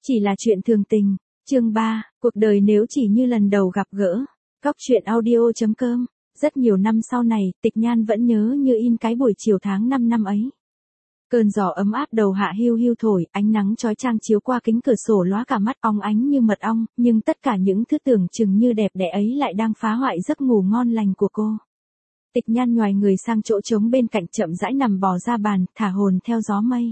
Chỉ là chuyện thường tình. Chương 3, cuộc đời nếu chỉ như lần đầu gặp gỡ. Góc truyện audio.com. Rất nhiều năm sau này, Tịch Nhan vẫn nhớ như in cái buổi chiều tháng 5 năm ấy. Cơn gió ấm áp đầu hạ hiu hiu thổi, ánh nắng chói chang chiếu qua kính cửa sổ lóa cả mắt, óng ánh như mật ong, nhưng tất cả những thứ tưởng chừng như đẹp đẽ ấy lại đang phá hoại giấc ngủ ngon lành của cô. Tịch Nhan nhoài người sang chỗ trống bên cạnh, chậm rãi nằm bò ra bàn, thả hồn theo gió mây.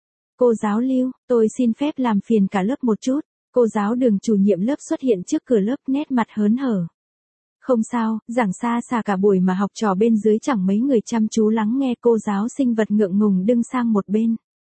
Cô giáo Lưu, tôi xin phép làm phiền cả lớp một chút. Cô giáo Đường, chủ nhiệm lớp xuất hiện trước cửa lớp, nét mặt hớn hở. Không sao, giảng xa xà cả buổi mà học trò bên dưới chẳng mấy người chăm chú lắng nghe, cô giáo Sinh vật ngượng ngùng đứng sang một bên.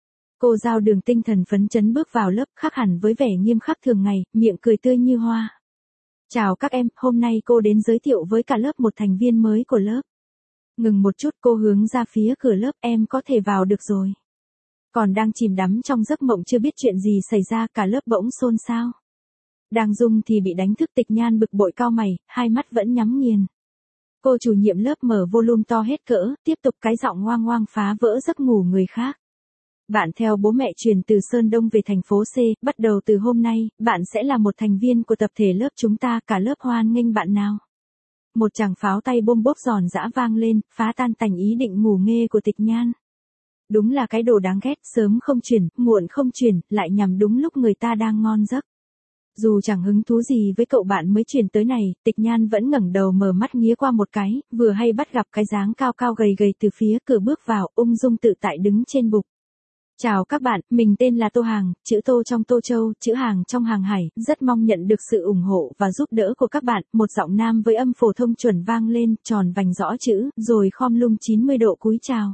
Cô giáo Đường tinh thần phấn chấn bước vào lớp, khác hẳn với vẻ nghiêm khắc thường ngày, miệng cười tươi như hoa. Chào các em, hôm nay cô đến giới thiệu với cả lớp một thành viên mới của lớp. Ngừng một chút, cô hướng ra phía cửa lớp, em có thể vào được rồi. Còn đang chìm đắm trong giấc mộng chưa biết chuyện gì xảy ra, cả lớp bỗng xôn xao. Đang rung thì bị đánh thức, Tịch Nhan bực bội cau mày, hai mắt vẫn nhắm nghiền. Cô chủ nhiệm lớp mở volume to hết cỡ, tiếp tục cái giọng ngoang ngoang phá vỡ giấc ngủ người khác. Bạn theo bố mẹ chuyển từ Sơn Đông về thành phố C, bắt đầu từ hôm nay, bạn sẽ là một thành viên của tập thể lớp chúng ta, cả lớp hoan nghênh bạn nào. Một tràng pháo tay bôm bốp giòn giã vang lên, phá tan tành ý định ngủ nghê của Tịch Nhan. Đúng là cái đồ đáng ghét, sớm không chuyển, muộn không chuyển, lại nhằm đúng lúc người ta đang ngon giấc. Dù chẳng hứng thú gì với cậu bạn mới chuyển tới này, Tịch Nhan vẫn ngẩng đầu mở mắt nghía qua một cái, vừa hay bắt gặp cái dáng cao cao gầy gầy từ phía cửa bước vào, ung dung tự tại đứng trên bục. Chào các bạn, mình tên là Tô Hàng, chữ Tô trong Tô Châu, chữ Hàng trong Hàng Hải, rất mong nhận được sự ủng hộ và giúp đỡ của các bạn. Một giọng nam với âm phổ thông chuẩn vang lên, tròn vành rõ chữ, rồi khom lưng 90 độ cúi chào.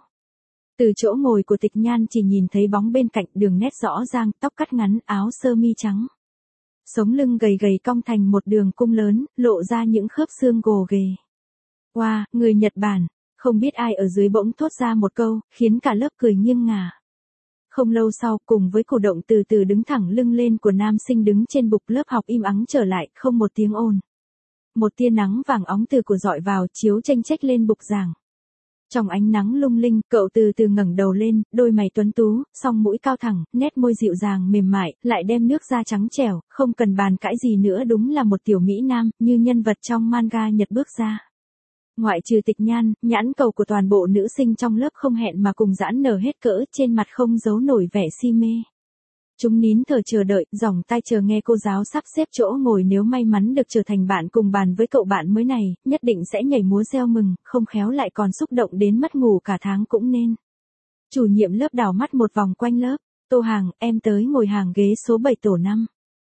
Từ chỗ ngồi của Tịch Nhan chỉ nhìn thấy bóng bên cạnh, đường nét rõ ràng, tóc cắt ngắn, áo sơ mi trắng. Sống lưng gầy gầy cong thành một đường cung lớn, lộ ra những khớp xương gồ ghề. Wow, người Nhật Bản, không biết ai ở dưới bỗng thốt ra một câu, khiến cả lớp cười nghiêng ngả. Không lâu sau, cùng với cử động từ từ đứng thẳng lưng lên của nam sinh đứng trên bục, lớp học im ắng trở lại, không một tiếng ồn. Một tia nắng vàng óng từ của dọi vào, chiếu chênh chếch lên bục giảng. Trong ánh nắng lung linh, cậu từ từ ngẩng đầu lên, đôi mày tuấn tú, song mũi cao thẳng, nét môi dịu dàng mềm mại, lại đem nước da trắng trẻo, không cần bàn cãi gì nữa, đúng là một tiểu mỹ nam, như nhân vật trong manga Nhật bước ra. Ngoại trừ Tịch Nhan, nhãn cầu của toàn bộ nữ sinh trong lớp không hẹn mà cùng giãn nở hết cỡ, trên mặt không giấu nổi vẻ si mê. Chúng nín thở chờ đợi, dòng tai chờ nghe cô giáo sắp xếp chỗ ngồi, nếu may mắn được trở thành bạn cùng bàn với cậu bạn mới này, nhất định sẽ nhảy múa reo mừng, không khéo lại còn xúc động đến mất ngủ cả tháng cũng nên. Chủ nhiệm lớp đảo mắt một vòng quanh lớp, Tô Hàng, em tới ngồi hàng ghế số 7 tổ 5.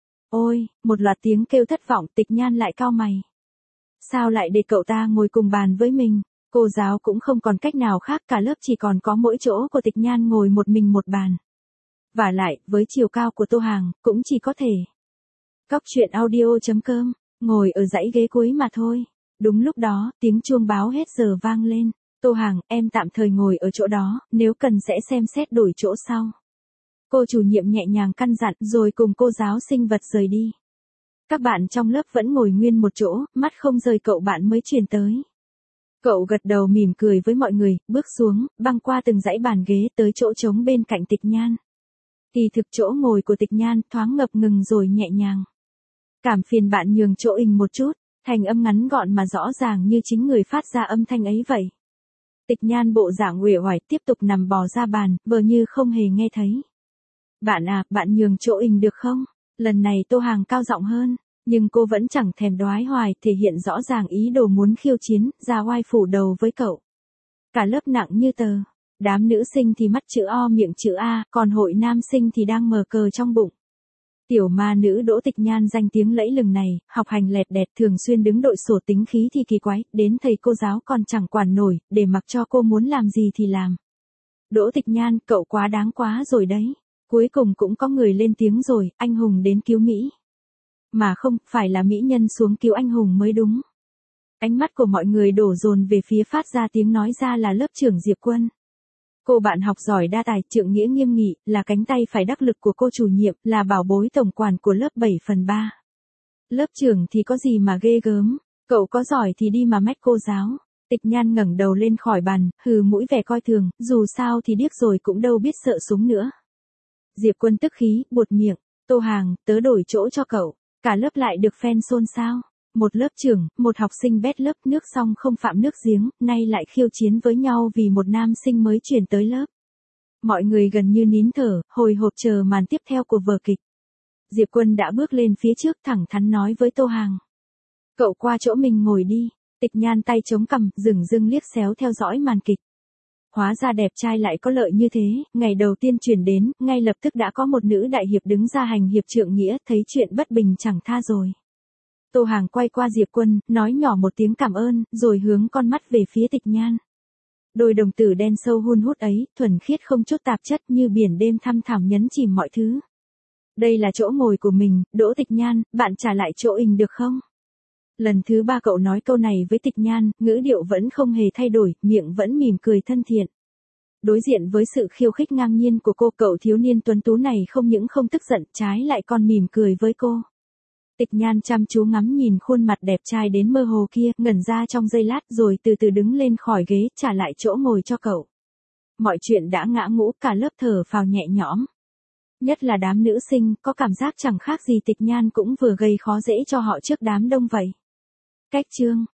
Ôi, một loạt tiếng kêu thất vọng, Tịch Nhan lại cau mày. Sao lại để cậu ta ngồi cùng bàn với mình? Cô giáo cũng không còn cách nào khác, cả lớp chỉ còn có mỗi chỗ của Tịch Nhan ngồi một mình một bàn. Vả lại, với chiều cao của Tô Hàng, cũng chỉ có thể. Góc truyện audio.com, ngồi ở dãy ghế cuối mà thôi. Đúng lúc đó, tiếng chuông báo hết giờ vang lên. Tô Hàng, em tạm thời ngồi ở chỗ đó, nếu cần sẽ xem xét đổi chỗ sau. Cô chủ nhiệm nhẹ nhàng căn dặn, rồi cùng cô giáo Sinh vật rời đi. Các bạn trong lớp vẫn ngồi nguyên một chỗ, mắt không rời cậu bạn mới chuyển tới. Cậu gật đầu mỉm cười với mọi người, bước xuống, băng qua từng dãy bàn ghế tới chỗ trống bên cạnh Tịch Nhan. Kỳ thực chỗ ngồi của Tịch Nhan thoáng ngập ngừng rồi nhẹ nhàng. Cảm phiền bạn nhường chỗ ình một chút, thành âm ngắn gọn mà rõ ràng như chính người phát ra âm thanh ấy vậy. Tịch Nhan bộ dạng uể oải tiếp tục nằm bò ra bàn, vờ như không hề nghe thấy. Bạn à, bạn nhường chỗ ình được không? Lần này Tô Hàng cao giọng hơn, nhưng cô vẫn chẳng thèm đoái hoài, thể hiện rõ ràng ý đồ muốn khiêu chiến, ra oai phủ đầu với cậu. Cả lớp nặng như tờ. Đám nữ sinh thì mắt chữ O miệng chữ A, còn hội nam sinh thì đang mờ cờ trong bụng. Tiểu ma nữ Đỗ Tịch Nhan danh tiếng lẫy lừng này, học hành lẹt đẹt, thường xuyên đứng đội sổ, tính khí thì kỳ quái, đến thầy cô giáo còn chẳng quản nổi, để mặc cho cô muốn làm gì thì làm. Đỗ Tịch Nhan, cậu quá đáng quá rồi đấy. Cuối cùng cũng có người lên tiếng rồi, anh hùng đến cứu Mỹ. Mà không, phải là mỹ nhân xuống cứu anh hùng mới đúng. Ánh mắt của mọi người đổ dồn về phía phát ra tiếng nói ra là lớp trưởng Diệp Quân. Cô bạn học giỏi đa tài, trượng nghĩa nghiêm nghị, là cánh tay phải đắc lực của cô chủ nhiệm, là bảo bối tổng quản của lớp 7/3. Lớp trưởng thì có gì mà ghê gớm, cậu có giỏi thì đi mà mách cô giáo. Tịch Nhan ngẩng đầu lên khỏi bàn, hừ mũi vẻ coi thường, dù sao thì điếc rồi cũng đâu biết sợ súng nữa. Diệp Quân tức khí, buột miệng, Tô Hàng, tớ đổi chỗ cho cậu. Cả lớp lại được fan xôn xao. Một lớp trưởng, một học sinh bét lớp, nước song không phạm nước giếng, nay lại khiêu chiến với nhau vì một nam sinh mới chuyển tới lớp. Mọi người gần như nín thở, hồi hộp chờ màn tiếp theo của vở kịch. Diệp Quân đã bước lên phía trước thẳng thắn nói với Tô Hàng. Cậu qua chỗ mình ngồi đi. Tịch Nhan tay chống cằm, dửng dưng liếc xéo theo dõi màn kịch. Hóa ra đẹp trai lại có lợi như thế, ngày đầu tiên chuyển đến, ngay lập tức đã có một nữ đại hiệp đứng ra hành hiệp trượng nghĩa, thấy chuyện bất bình chẳng tha rồi. Tô Hàng quay qua Diệp Quân, nói nhỏ một tiếng cảm ơn, rồi hướng con mắt về phía Tịch Nhan. Đôi đồng tử đen sâu hun hút ấy, thuần khiết không chút tạp chất như biển đêm thăm thẳm nhấn chìm mọi thứ. Đây là chỗ ngồi của mình, Đỗ Tịch Nhan, bạn trả lại chỗ ình được không? Lần thứ 3 cậu nói câu này với Tịch Nhan, ngữ điệu vẫn không hề thay đổi, miệng vẫn mỉm cười thân thiện. Đối diện với sự khiêu khích ngang nhiên của cô, cậu thiếu niên tuấn tú này không những không tức giận, trái lại còn mỉm cười với cô. Tịch Nhan chăm chú ngắm nhìn khuôn mặt đẹp trai đến mơ hồ kia, ngẩn ra trong giây lát rồi từ từ đứng lên khỏi ghế, trả lại chỗ ngồi cho cậu. Mọi chuyện đã ngã ngũ, cả lớp thở phào nhẹ nhõm. Nhất là đám nữ sinh, có cảm giác chẳng khác gì Tịch Nhan cũng vừa gây khó dễ cho họ trước đám đông vậy. Cách chương